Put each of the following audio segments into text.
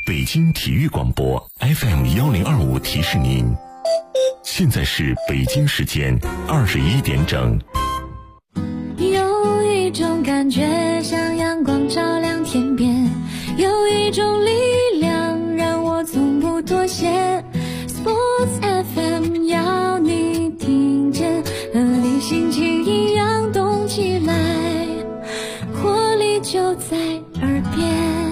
北京体育广播 FM1025提示您，现在是北京时间21点整。 有一种感觉像阳光照亮天边，有一种力量让我从不妥协。Sports FM 要你听见，和你心情一样动起来，活力就在耳边。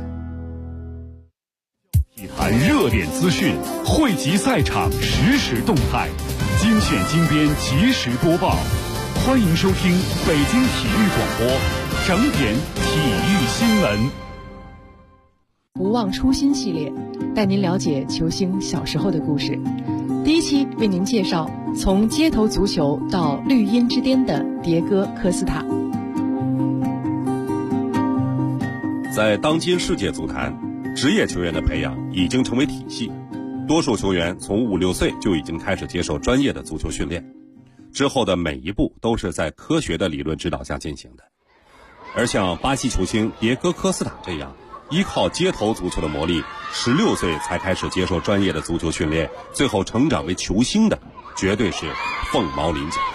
体坛热点资讯，汇集赛场实时动态，精选精编及时播报。欢迎收听北京体育广播整点体育新闻。 不忘初心系列，带您了解球星小时候的故事。第一期为您介绍从街头足球到绿茵之巅的迭戈·科斯塔。 在当今世界足坛，职业球员的培养已经成为体系，多数球员从5、6岁就已经开始接受专业的足球训练，之后的每一步都是在科学的理论指导下进行的。而像巴西球星迭戈·科斯塔这样依靠街头足球的磨砺，16岁才开始接受专业的足球训练，最后成长为球星的，绝对是凤毛麟角。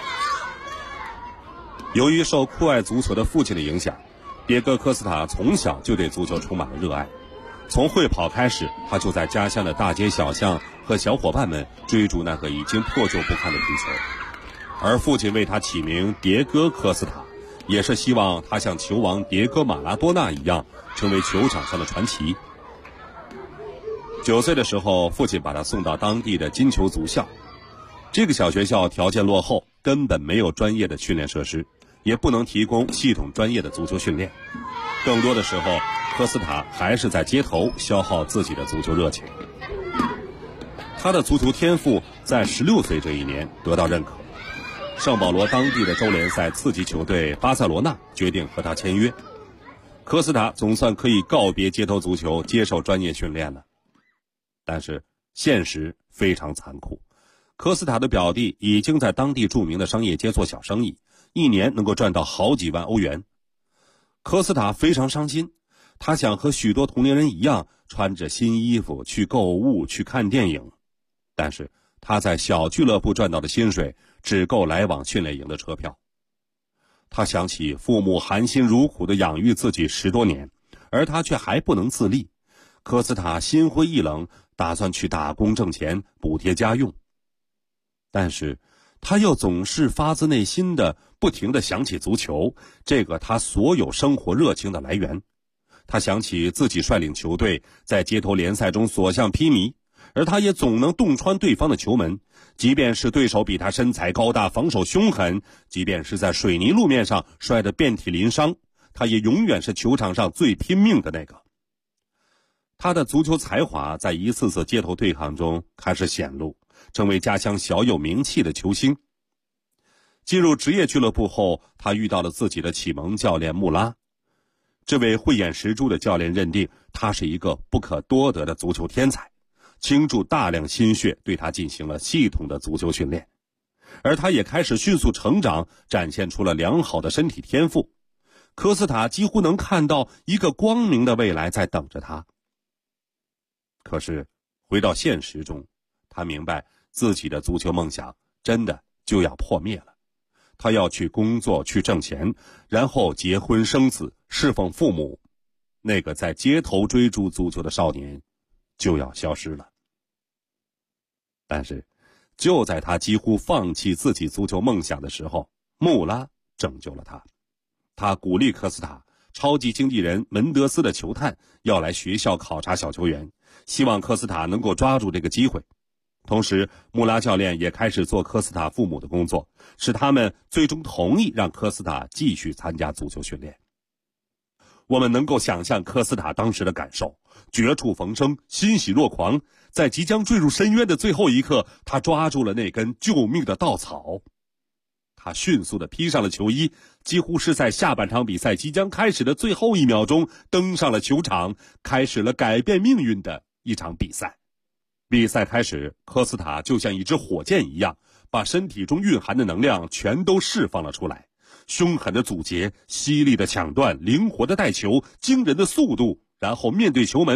由于受酷爱足球的父亲的影响，迭戈·科斯塔从小就对足球充满了热爱。从会跑开始，他就在家乡的大街小巷和小伙伴们追逐那个已经破旧不堪的皮球。而父亲为他起名迭戈·科斯塔，也是希望他像球王迭戈·马拉多纳一样，成为球场上的传奇。9岁的时候，父亲把他送到当地的金球足校。这个小学校条件落后，根本没有专业的训练设施，也不能提供系统专业的足球训练。更多的时候，科斯塔还是在街头消耗自己的足球热情。他的足球天赋在16岁这一年得到认可。圣保罗当地的州联赛次级球队巴塞罗那决定和他签约。科斯塔总算可以告别街头足球，接受专业训练了。但是现实非常残酷，科斯塔的表弟已经在当地著名的商业街做小生意，一年能够赚到好几万欧元。科斯塔非常伤心，他想和许多同龄人一样，穿着新衣服去购物，去看电影。但是他在小俱乐部赚到的薪水只够来往训练营的车票。他想起父母含辛茹苦地养育自己10多年，而他却还不能自立。科斯塔心灰意冷，打算去打工挣钱补贴家用。但是他又总是发自内心的不停地想起足球，这个他所有生活热情的来源。他想起自己率领球队在街头联赛中所向披靡，而他也总能洞穿对方的球门，即便是对手比他身材高大，防守凶狠，即便是在水泥路面上摔得遍体鳞伤，他也永远是球场上最拼命的那个。他的足球才华在一次次街头对抗中开始显露，成为家乡小有名气的球星。进入职业俱乐部后，他遇到了自己的启蒙教练穆拉。这位慧眼识珠的教练认定他是一个不可多得的足球天才，倾注大量心血对他进行了系统的足球训练，而他也开始迅速成长，展现出了良好的身体天赋。科斯塔几乎能看到一个光明的未来在等着他。可是回到现实中，他明白自己的足球梦想真的就要破灭了。他要去工作，去挣钱，然后结婚生子，侍奉父母。那个在街头追逐足球的少年就要消失了。但是就在他几乎放弃自己足球梦想的时候，穆拉拯救了他。他鼓励科斯塔，超级经纪人门德斯的球探要来学校考察小球员，希望科斯塔能够抓住这个机会。同时穆拉教练也开始做科斯塔父母的工作，使他们最终同意让科斯塔继续参加足球训练。我们能够想象科斯塔当时的感受，绝处逢生，欣喜若狂。在即将坠入深渊的最后一刻，他抓住了那根救命的稻草。他迅速地披上了球衣，几乎是在下半场比赛即将开始的最后1秒钟登上了球场，开始了改变命运的一场比赛。比赛开始，科斯塔就像一支火箭一样，把身体中蕴含的能量全都释放了出来。凶狠的阻截，犀利的抢断，灵活的带球，惊人的速度，然后面对球门，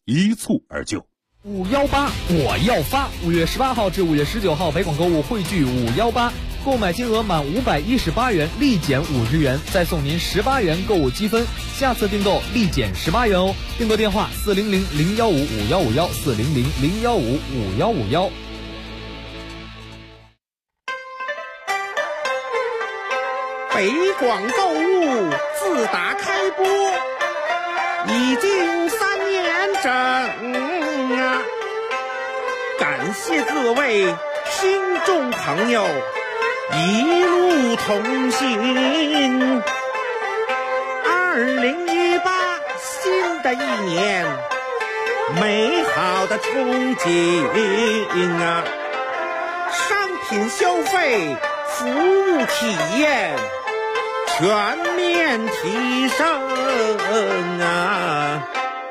一蹴而就。 518我要发！5月18号至5月19号，北广购物汇聚518，购买金额满518元立减50元，再送您18元购物积分，下次订购立减18元哦。订购电话400-015-5151，400-015-5151。 北广购物自打开播已经3年整啊，感谢各位听众朋友一路同行。2018新的一年，美好的憧憬啊，商品消费，服务体验全面提升啊！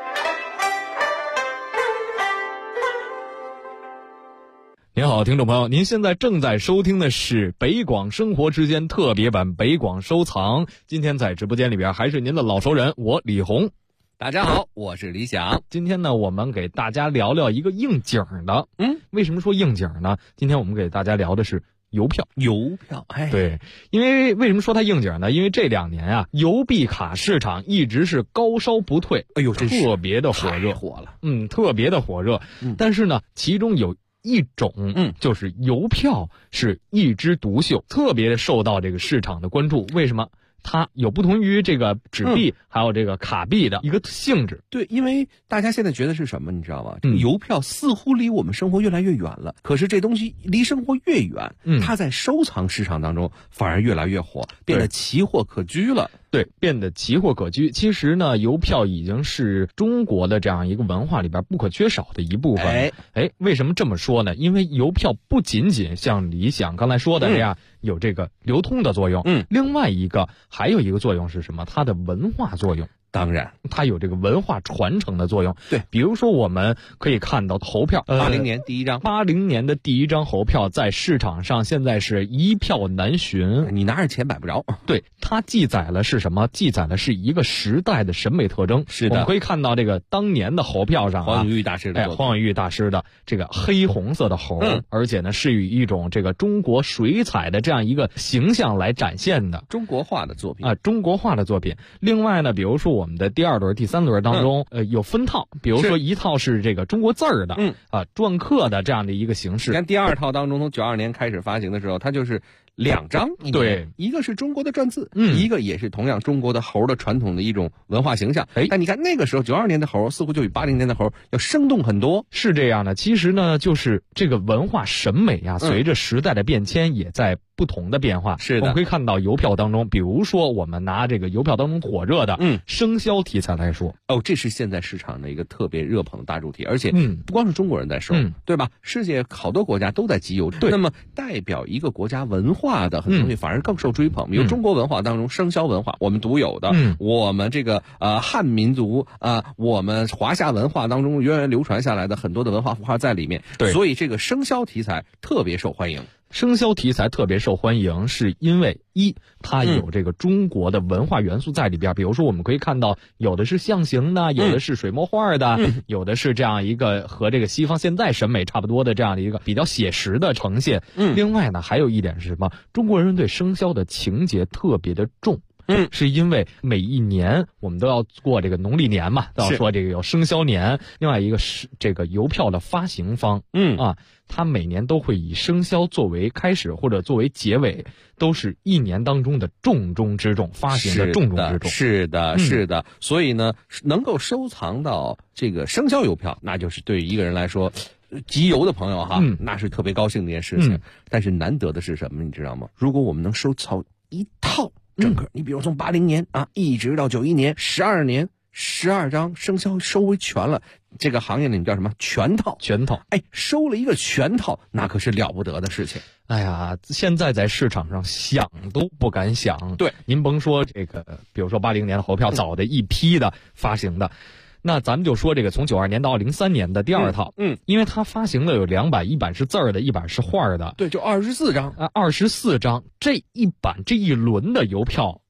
您好，听众朋友，您现在正在收听的是北广生活之间特别版北广收藏。今天在直播间里边还是您的老熟人，我李红。 大家好，我是李想。 今天呢，我们给大家聊聊一个应景的。为什么说应景呢？今天我们给大家聊的是邮票。 哎， 对，因为为什么说它应景呢？因为这2年啊，邮币卡市场一直是高烧不退， 哎呦，真是特别的火热， 火了， 特别的火热。但是呢，其中有一种，就是邮票是一枝独秀，特别受到这个市场的关注。为什么？它有不同于这个纸币还有这个卡币的一个性质。 对，因为大家现在觉得是什么，你知道吗？这个邮票似乎离我们生活越来越远了，可是这东西离生活越远，它在收藏市场当中反而越来越火，变得奇货可居了。 对，变得奇货可居。其实呢，邮票已经是中国的这样一个文化里边不可缺少的一部分。为什么这么说呢？因为邮票不仅仅像李想刚才说的这样，有这个流通的作用，另外还有一个作用是什么？它的文化作用。 当然， 它有这个文化传承的作用。 对， 比如说我们可以看到猴票 ，80年第一张 ，80年的第一张猴票在市场上现在是一票难寻， 你拿着钱买不着。 对，它记载了是什么？记载的是一个时代的审美特征。 是的， 我们可以看到这个当年的猴票上黄永玉大师的黄永玉大师的这个黑红色的猴，而且呢是以一种这个中国水彩的这样一个形象来展现的中国画的作品中国画的作品。另外呢，比如说我们的第2轮、第3轮当中，有分套，比如说一套是这个中国字儿的，篆刻的这样的一个形式。 你看第2套当中，从92年开始发行的时候，它就是2张， 对， 一个是中国的篆字，一个也是同样中国的猴的传统的一种文化形象。但你看那个时候92年的猴似乎就比80年的猴要生动很多。 是这样的，其实呢，就是这个文化审美啊，随着时代的变迁也在不同的变化。 是的， 我们可以看到邮票当中，比如说我们拿这个邮票当中火热的生肖题材来说， 这是现在市场的一个特别热捧的大主题，而且不光是中国人在收，对吧？世界好多国家都在集邮。 对， 那么代表一个国家文化的很多东西反而更受追捧。比如中国文化当中生肖文化，我们独有的，我们这个汉民族我们华夏文化当中源远流传下来的很多的文化符号在里面。 对， 所以这个生肖题材特别受欢迎。 生肖题材特别受欢迎，是因为它有这个中国的文化元素在里边。比如说我们可以看到，有的是象形的，有的是水墨画的，有的是这样一个和这个西方现在审美差不多的这样的一个比较写实的呈现。另外呢，还有一点是什么？中国人对生肖的情节特别的重。是因为每一年我们都要过这个农历年嘛，都要说这个有生肖年。另外一个是这个邮票的发行方，它每年都会以生肖作为开始或者作为结尾，都是一年当中的重中之重，发行的重中之重。 是的，是的。所以呢，能够收藏到这个生肖邮票，那就是对于一个人来说，集邮的朋友哈，那是特别高兴的一件事情。但是难得的是什么，你知道吗？如果我们能收藏一套整个，你比如从80年一直到91年，12年，12张生肖收为全了。这个行业里面叫什么？全套。收了一个全套，那可是了不得的事情。 哎呀，现在在市场上想都不敢想。 对， 您甭说这个，比如说80年的猴票，早的一批的发行的。那咱们就说这个从92年到03年的第2套，因为它发行了有2版，一版是字儿的，一版是画的。 对，就24张 24张。这一版这一轮的邮票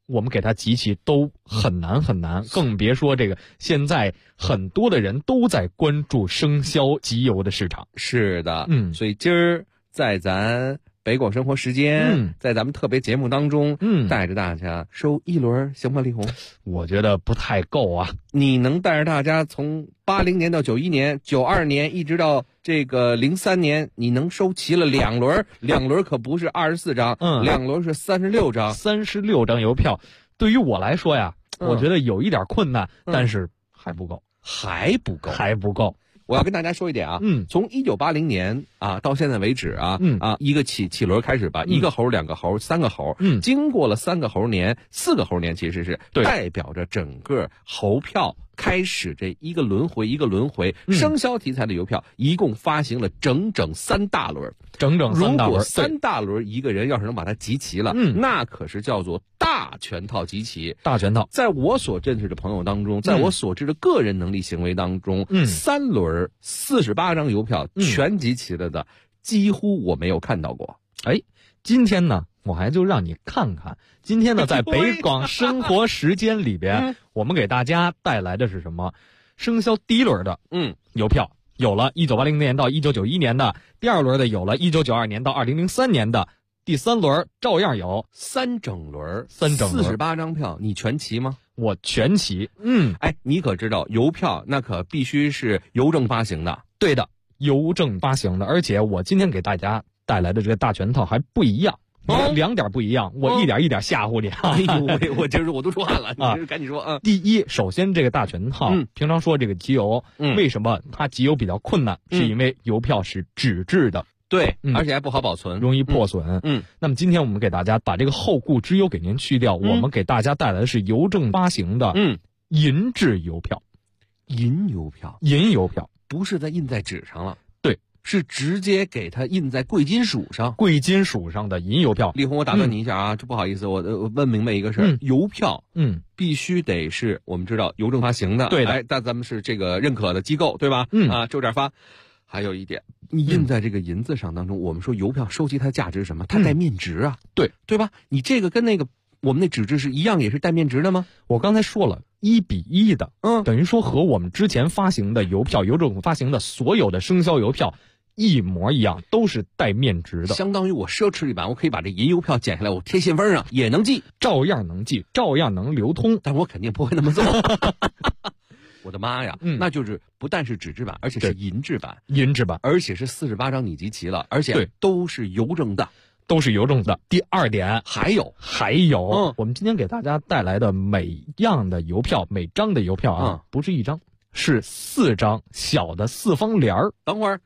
我们给它集齐都很难很难，更别说这个现在很多的人都在关注生肖集邮的市场。 是的，所以今儿在咱北广生活时间，在咱们特别节目当中，带着大家收一轮行吗？李红， 我觉得不太够啊。 你能带着大家从80年到91年、92年，一直到这个03年，你能收齐了2轮，2轮可不是24张，2轮是36张 ，36张邮票。对于我来说呀，我觉得有一点困难，但是还不够， 还不够。我要跟大家说一点啊，从1980年啊到现在为止啊，一个起轮开始吧，一个猴、2个猴、3个猴，经过了3个猴年、4个猴年，其实是代表着整个猴票开始这一个轮回，生肖题材的邮票一共发行了整整3大轮， 整整3大轮。 如果3大轮一个人要是能把它集齐了，那可是叫做大全套集齐。 大全套， 在我所认识的朋友当中，在我所知的个人能力行为当中，3轮48张邮票全集齐了的，几乎我没有看到过。 今天呢，我还就让你看看。今天呢，在北广生活时间里边，我们给大家带来的是什么？生肖第一轮的邮票有了1980年到1991年的，第二轮的有了1992年到2003年的，第3轮照样有 3整轮48张票，你全齐吗？ 我全齐。 你可知道邮票那可必须是邮政发行的？ 对的，邮政发行的。而且我今天给大家带来的这个大全套还不一样，2点不一样，我一点一点吓唬你。 哎呦，我今儿我都出汗了，你赶紧说。 第一，首先这个大全套，平常说这个集邮，为什么它集邮比较困难？是因为邮票是纸质的。 对，而且还不好保存， 容易破损。那么今天我们给大家把这个后顾之忧给您去掉，我们给大家带来的是邮政发行的银质邮票。 银邮票不是印在纸上了， 对， 是直接给它印在贵金属上的银邮票。 李红，我打断你一下啊，这不好意思，我问明白一个事儿，邮票必须得是我们知道邮政发行的， 对的， 但咱们是这个认可的机构，对吧？就这样发。还有一点，你印在这个银子上当中，我们说邮票收集它的价值是什么？它带面值啊，对吧？你这个跟那个我们那纸质是一样，也是带面值的吗？ 我刚才说了，1比1的，等于说和我们之前发行的邮票，邮政发行的所有的生肖邮票一模一样，都是带面值的。 相当于我奢侈一版，我可以把这银邮票剪下来，我贴信封上也能寄， 照样能寄，照样能流通， 但我肯定不会那么做。我的妈呀，那就是不但是纸质版，而且是银质版，而且是48张你集齐了，而且都是邮政的。 第二点， 还有， 我们今天给大家带来的每样的邮票，每张的邮票啊，不是1张，是4张小的4方联儿。 等会儿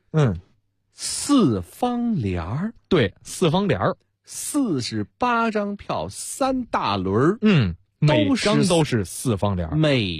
，4方联儿， 对，4方联儿 ，48张票3大轮， 每张都是4方联，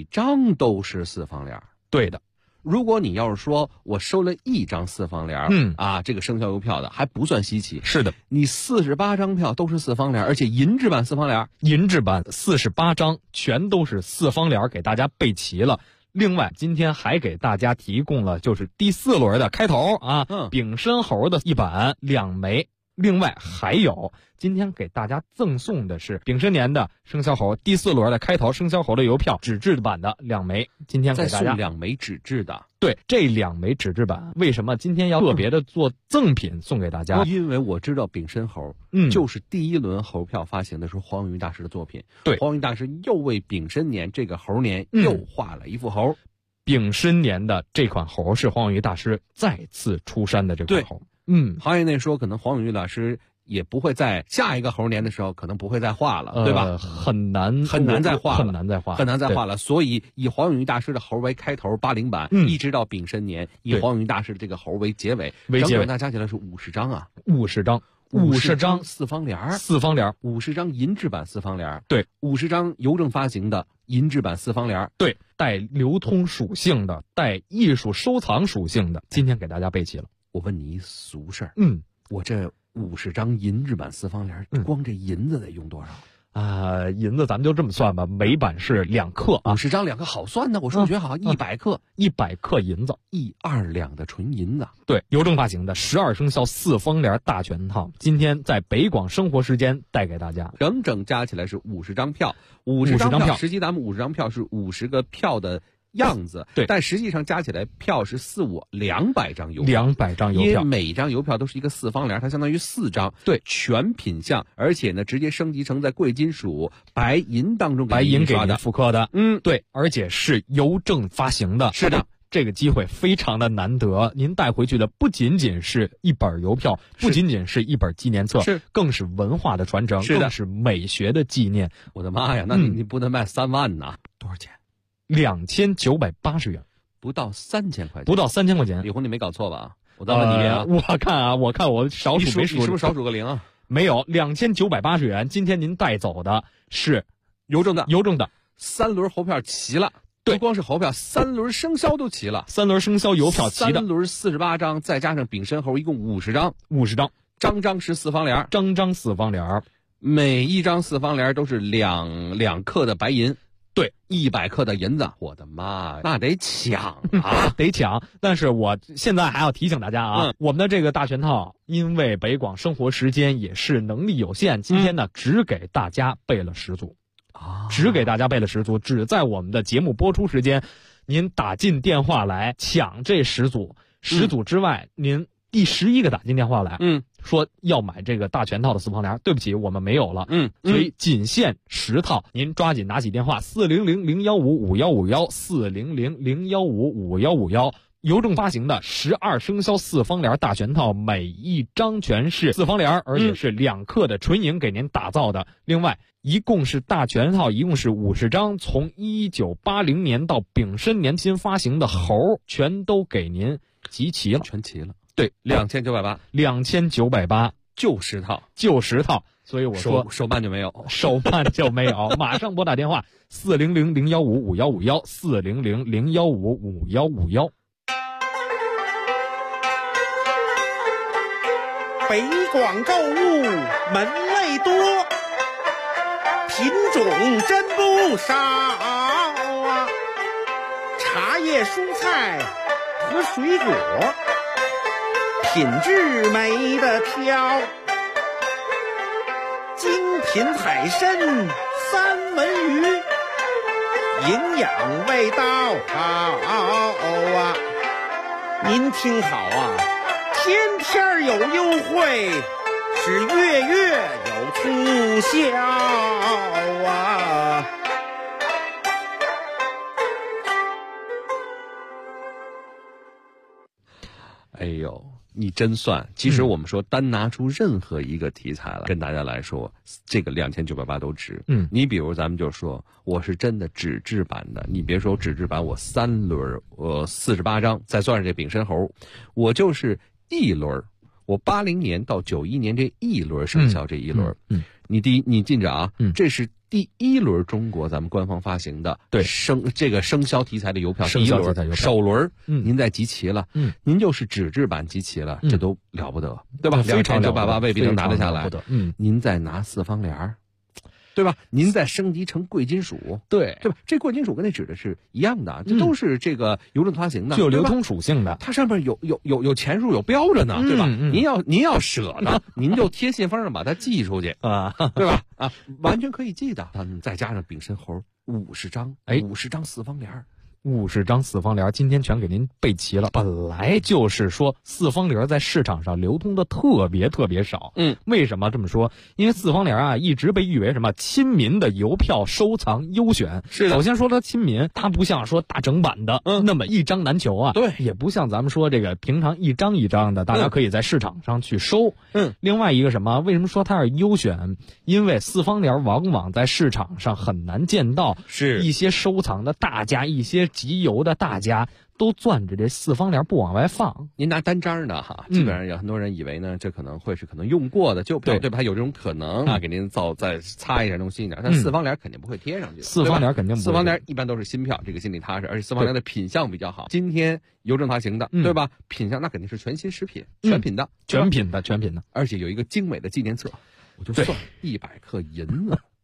对的。 如果你要是说我收了1张4方联，这个生肖邮票的还不算稀奇。 是的， 你48张票都是4方联，而且银质版4方联， 银质版48张全都是4方联，给大家备齐了。另外，今天还给大家提供了就是第4轮的开头丙申猴的1版2枚。另外还有，今天给大家赠送的是丙申年的生肖猴第4轮的开头生肖猴的邮票，纸质版的2枚。今天给大家再送2枚纸质的。 对，这2枚纸质版为什么今天要特别的做赠品送给大家？ 因为我知道丙申猴，就是第1轮猴票发行的时候黄永玉大师的作品。 对， 黄永玉大师又为丙申年这个猴年又画了一副猴。 丙申年的这款猴是黄永玉大师再次出山的这款猴。 行业内说可能黄永玉老师也不会在下一个猴年的时候可能不会再画了，对吧？ 很难再画了。 所以以黄永玉大师的猴为开头80版，一直到丙申年，以黄永玉大师的这个猴为结尾，整整那加起来是50张啊 ，50张 4方联，50张银质版4方联， 对 ，50张邮政发行的银质版4方联， 对，带流通属性的，带艺术收藏属性的，今天给大家备齐了。 我问你一俗事儿，我这50张银质版4方联，光这银子得用多少？ 银子咱们就这么算吧，每版是2克啊 ，50张2克好算呢，我数学好，100克 ，100克银子 ，1-2两的纯银子。 对，邮政发行的12生肖4方联大全套，今天在北广生活时间带给大家， 整整加起来是50张票，50张票，实际咱们50张票是50个票的样子， 对， 但实际上加起来票是200张邮票 ，200张邮票， 因为每张邮票都是一个4方联，它相当于4张， 对， 全品项，而且呢，直接升级成在贵金属白银当中白银给您的复刻的，对，而且是邮政发行的， 是的。 这个机会非常的难得，您带回去的不仅仅是一本邮票，不仅仅是一本纪念册， 是更是文化的传承， 是的， 更是美学的纪念。 我的妈呀，那你不能卖3万呐？多少钱 ？2980元， 不到3000块钱， 不到3000块钱。 李红，你没搞错吧？我再问你一遍啊！ 我看我少数没数， 你是不是少数个零啊？ 没有，2980元。今天您带走的是邮政的3轮猴票齐了。 对， 不光是猴票，3轮生肖都齐了。 3轮生肖邮票齐的， 3轮48张，再加上丙申猴，一共50张。张张是4方联， 张4方联， 每一张4方联都是2克的白银。 对 ，100克的银子，我的妈呀，那得抢啊， 得抢！但是我现在还要提醒大家啊，我们的这个大全套，因为北广生活时间也是能力有限，今天呢只给大家备了10组。只给大家备了10组，只在我们的节目播出时间，您打进电话来抢这10组，10组之外，您第11个打进电话来，说要买这个大全套的4方联，对不起，我们没有了，所以仅限10套，您抓紧拿起电话400-015-5151，400-015-5151。邮政发行的12生肖4方联大全套，每一张全是4方联，而且是2克的纯银给您打造的。另外，一共是大全套，一共是50张，从1980年到丙申年新发行的猴，全都给您集齐了， 全齐了。 对 ，2980，就10套， 所以我说手办就没有， 马上拨打电话400-015-5151，400-015-5151。 北广购物门类多，品种真不少啊！茶叶、蔬菜和水果，品质没得挑。精品海参、三文鱼，营养味道好啊！您听好啊！天天有优惠，是月月有促销啊！ 哎呦，你真算！其实我们说单拿出任何一个题材来跟大家来说，这个2980都值。你比如咱们就说，我是真的纸质版的，你别说纸质版，我3轮48张，再算上这丙申猴，我就是1轮，我80年到91年这1轮生肖这1轮，你记着啊，这是第1轮中国咱们官方发行的这个生肖题材的邮票，第1轮首轮，您再集齐了，您就是纸质版集齐了，这都了不得，对吧？2980未必能拿得下来，您再拿4方联，对吧？您再升级成贵金属，对吧？这贵金属跟那纸的是一样的，这都是这个邮政发行的， 具有流通属性的， 它上面有钱数有标着呢，对吧？您要舍得，您就贴信封上把它寄出去啊，对吧？啊，完全可以寄的。再加上丙申猴50张，50张4方联。 50张4方联，今天全给您备齐了。本来就是说4方联在市场上流通的特别少。为什么这么说？因为4方联啊，一直被誉为什么亲民的邮票收藏优选。 是的。 首先说它亲民，它不像说大整版的，那么一张难求啊。 对。 也不像咱们说这个平常一张一张的，大家可以在市场上去收。另外一个什么？为什么说它是优选？因为4方联往往在市场上很难见到， 是一些收藏的大家，一些集邮的大家都攥着这4方联不往外放。 您拿单张的哈，基本上有很多人以为呢，这可能用过的旧票，对吧？它有这种可能啊，给您再擦一下弄新一点，但4方联肯定不会贴上去。 4方联肯定不会。 4方联一般都是新票，这个心里踏实，而且4方联的品相比较好。今天邮政发行的，对吧？品相那肯定是全新食品，全品的， 全品的， 而且有一个精美的纪念册，我就算100克银子。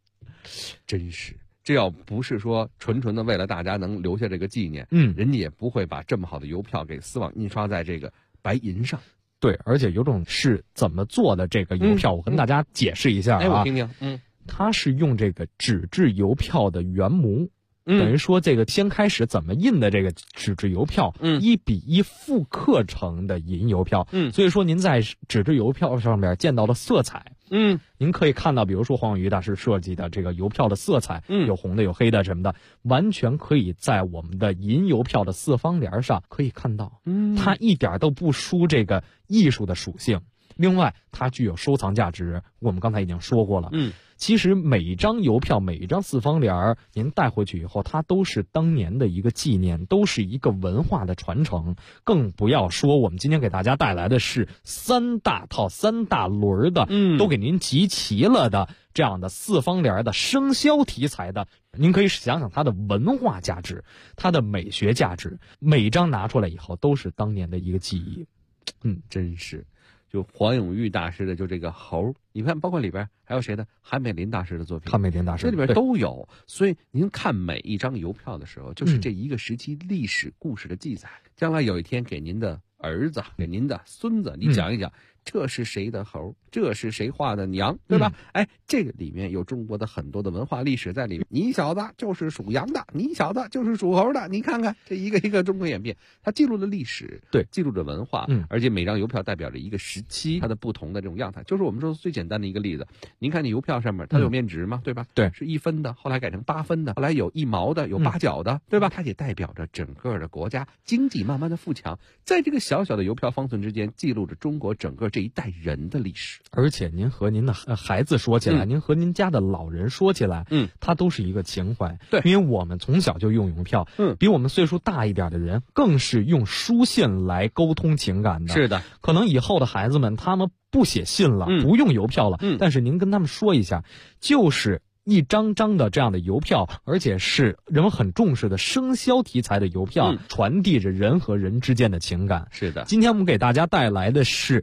真是。这要不是说纯纯的为了大家能留下这个纪念，人家也不会把这么好的邮票给丝网印刷在这个白银上。 对，而且有种是怎么做的这个邮票，我跟大家解释一下啊。 我听听。 它是用这个纸质邮票的原模。等于说这个先开始怎么印的这个纸质邮票，1比1复刻成的银邮票，所以说您在纸质邮票上面见到的色彩，您可以看到，比如说黄永玉大师设计的这个邮票的色彩，有红的有黑的什么的，完全可以在我们的银邮票的四方联上可以看到，它一点都不输这个艺术的属性。另外，它具有收藏价值，我们刚才已经说过了。其实每一张邮票，每一张四方联您带回去以后，它都是当年的一个纪念，都是一个文化的传承。更不要说我们今天给大家带来的是3大套、3大轮的，都给您集齐了的这样的四方联的生肖题材的。您可以想想它的文化价值，它的美学价值，每一张拿出来以后都是当年的一个记忆。 真是。就黄永玉大师的就这个猴，你看包括里边还有谁的韩美林大师的作品， 韩美林大师这里边都有。所以您看每一张邮票的时候，就是这一个时期历史故事的记载。将来有一天给您的儿子、给您的孙子，你讲一讲，这是谁的猴，这是谁画的娘，对吧？这个里面有中国的很多的文化历史在里面。你小子就是属羊的，你小子就是属猴的，你看看这一个一个中国演变，它记录了历史， 对， 记录着文化，而且每张邮票代表着一个时期它的不同的这种样态。就是我们说最简单的一个例子，您看你邮票上面它有面值嘛，对吧？ 对， 是1分的，后来改成8分的，后来有1毛的，有8角的，对吧？它也代表着整个的国家经济慢慢的富强，在这个小小的邮票方寸之间，记录着中国整个这一代人的历史。 而且您和您的孩子说起来，您和您家的老人说起来，它都是一个情怀。 对， 因为我们从小就用邮票，比我们岁数大一点的人更是用书信来沟通情感的。 是的， 可能以后的孩子们他们不写信了，不用邮票了，但是您跟他们说一下，就是一张张的这样的邮票，而且是人们很重视的生肖题材的邮票，传递着人和人之间的情感。 是的， 今天我们给大家带来的是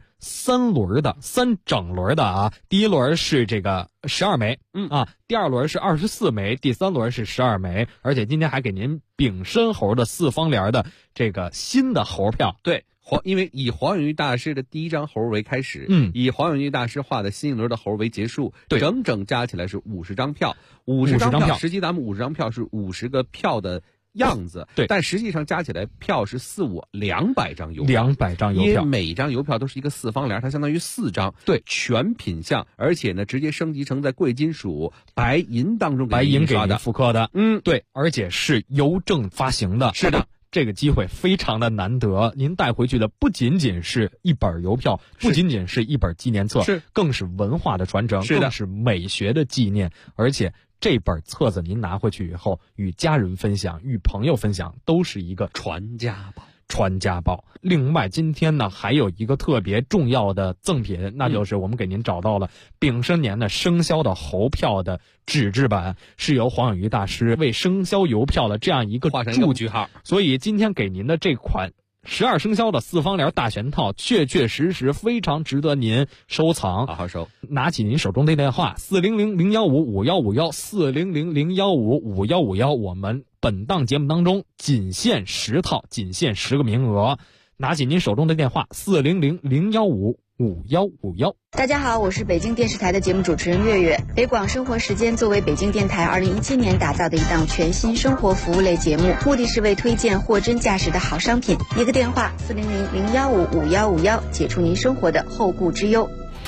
3整轮的啊。第一轮是这个12枚，第二轮是24枚，第三轮是12枚，而且今天还给您丙申猴的四方联的这个新的猴票。 对。因为以黄永玉大师的第一张猴为开始，以黄永玉大师画的新一轮的猴为结束， 对， 整整加起来是50张票，50张票，实际咱们50张票是50个票的样子， 对， 但实际上加起来票是200张邮票 ，200张邮票， 因为每张邮票都是一个四方联，它相当于4张， 对， 全品相，而且呢直接升级成在贵金属白银当中白银给的复刻的，对，而且是邮政发行的， 是的。 这个机会非常的难得，您带回去的不仅仅是一本邮票，不仅仅是一本纪念册，更是文化的传承，更是美学的纪念。而且这本册子您拿回去以后，与家人分享，与朋友分享，都是一个传家宝。另外今天呢还有一个特别重要的赠品，那就是我们给您找到了丙申年的生肖的猴票的纸质版，是由黄永玉大师为生肖邮票的这样一个画成一个句号。 所以今天给您的这款12生肖的四方联大全套，确确实实非常值得您收藏， 好好收。 拿起您手中的电话400-015-5151 400-015-5151，我们本档节目当中仅限10套，仅限10个名额。拿起您手中的电话400-015-5151。 大家好，我是北京电视台的节目主持人月月。北广生活时间作为北京电台2017年打造的一档全新生活服务类节目，目的是为推荐货真价实的好商品。一个电话400-015-5151，解除您生活的后顾之忧。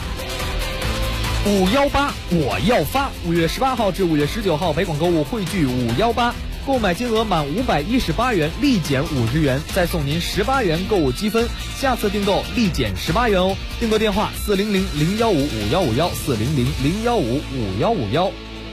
518我要发，5月18号至5月19号，北广购物汇聚518。购买金额满518元立减50元，再送您18元购物积分，下次订购立减18元哦。订购电话400-015-5151 400-015-5151。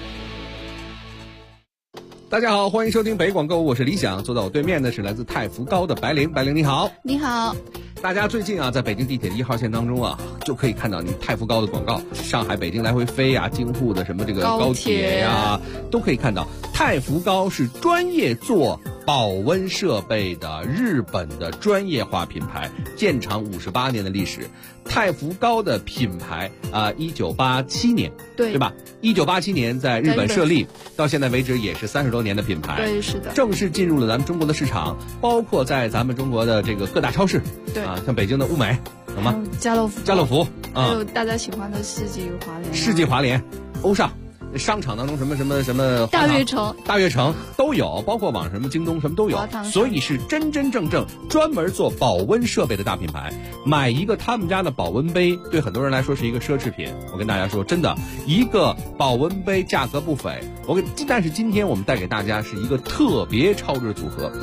大家好，欢迎收听北广购物，我是李想，坐在我对面的是来自太福高的白灵。白灵你好。 你好。 大家最近在北京地铁的1号线当中就可以看到你太福高的广告，上海北京来回飞京沪的什么这个高铁都可以看到。太福高是专业做保温设备的日本的专业化品牌，建厂58年的历史。太福高的品牌1987年，对吧？1987年在日本设立，到现在为止也是30多年的品牌。 对，是的。 正式进入了咱们中国的市场，包括在咱们中国的这个各大超市， 对像北京的物美，懂吗？ 家乐福， 还有大家喜欢的世纪华联， 欧尚。商场当中什么大悦城都有，包括网上什么京东什么都有，所以是真真正正专门做保温设备的大品牌。买一个他们家的保温杯，对很多人来说是一个奢侈品。我跟大家说，真的，一个保温杯价格不菲。但是今天我们带给大家是一个特别超值组合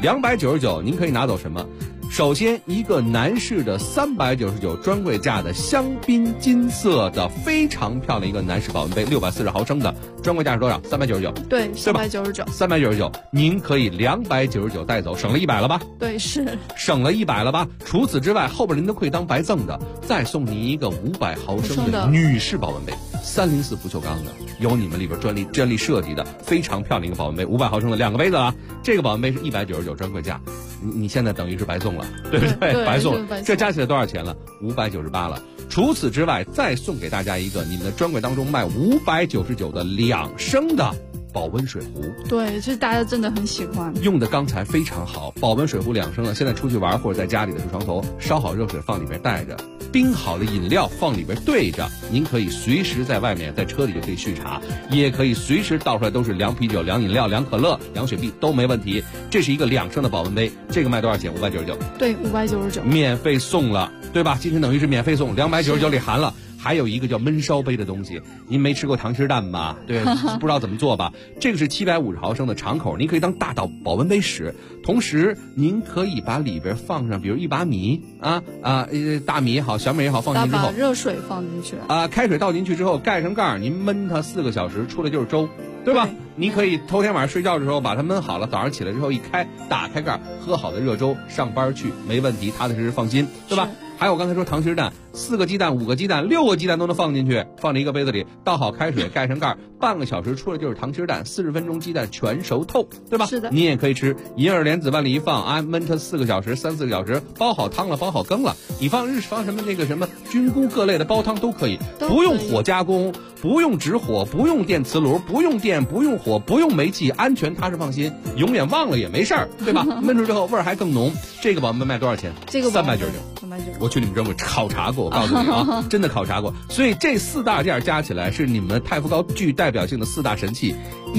，299，您可以拿走什么？首先，一个男士的399专柜价的香槟金色的非常漂亮一个男士保温杯，640毫升的，专柜价是多少？399。 对，399。 399，您可以299带走，省了100了吧？ 对，是省了100了吧？除此之外，后边您都可以当白赠的，再送您一个500毫升的女士保温杯，304不锈钢的，有你们里边专利设计的非常漂亮一个保温杯，500毫升的2个杯子啊。这个保温杯是199专柜价，你现在等于是白送了。对不对？白送了，这加起来多少钱了？598了。除此之外，再送给大家一个你们的专柜当中卖599的2升的保温水壶。 对，这大家真的很喜欢， 用的钢材非常好，保温水壶2升的，现在出去玩或者在家里的水床头烧好热水放里面带着，冰好的饮料放里边兑着，您可以随时在外面在车里就可以续茶，也可以随时倒出来都是凉啤酒、凉饮料、凉可乐、凉雪碧都没问题。这是一个2升的保温杯，这个卖多少钱？599。 对，599， 免费送了，对吧？今天等于是免费送，299里含了。还有一个叫焖烧杯的东西，您没吃过糖吃蛋吧？对，不知道怎么做吧？这个是750毫升的长口，您可以当大保温杯使。同时，您可以把里边放上，比如一把米大米也好，小米也好，放进去之后， 把热水放进去开水倒进去之后，盖上盖，您焖它4个小时，出来就是粥，对吧？你可以头天晚上睡觉的时候把它焖好了，早上起来之后打开盖，喝好的热粥，上班去没问题，踏踏实实放心，对吧？还有我刚才说糖吃蛋，4个鸡蛋、5个鸡蛋、6个鸡蛋都能放进去，放在一个杯子里，倒好开水，盖上盖，半个小时出来就是糖吃蛋，40分钟鸡蛋全熟透，对吧？ 是的。 你也可以吃，银耳莲子往里一放焖它4个小时、3、4个小时，煲好汤了，煲好羹了，你放什么什么菌菇各类的煲汤都可以，不用火加工，不用直火，不用电磁炉，不用电，不用火，不用煤气，安全踏实放心，永远忘了也没事儿，对吧？焖出之后味儿还更浓。这个保温杯卖多少钱？ 这个 399。我去你们专柜考察过，我告诉你啊，真的考察过。所以这4大件加起来是你们太福高具代表性的4大神器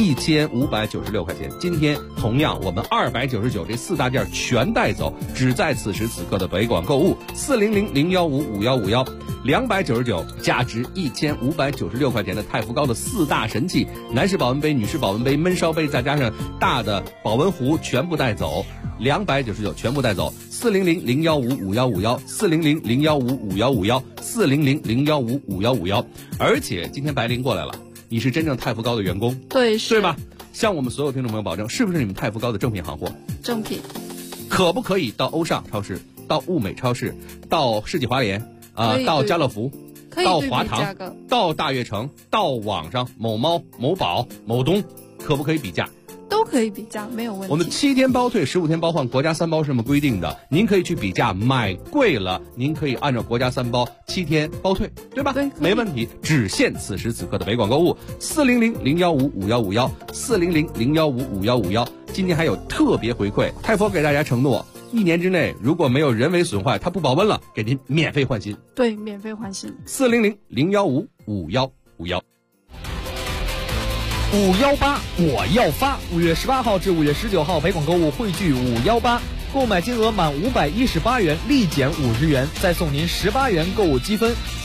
，1596块钱。今天同样我们299这4大件全带走，只在此时此刻的北广购物400-015-5151，299价值1596块钱的太福高的4大神器，男士保温杯、女士保温杯、焖烧杯，再加上大的保温壶，全部带走。299全部带走，400-015-5151，400-015-5151，400-015-5151。而且今天白灵过来了，你是真正太福高的员工， 对吧？向我们所有听众朋友保证，是不是你们太福高的正品行货？ 正品。 可不可以到欧尚超市、到物美超市、到世纪华联到家乐福、到华堂、到大悦城、到网上某猫、某宝、某东，可不可以比价？ 都可以比价，没有问题。 我们7天包退，15天包换，国家3包是这么规定的。您可以去比价，买贵了，您可以按照国家3包7天包退，对吧？ 对， 没问题。只限此时此刻的北广购物，400-015-5151，400-015-5151。今天还有特别回馈，太福给大家承诺，1年之内如果没有人为损坏，它不保温了，给您免费换新。 对，免费换新。 400-015-5151。 518我要发！5月18号至5月19号，北广购物汇聚518，购买金额满518元立减50元，再送您18元购物积分。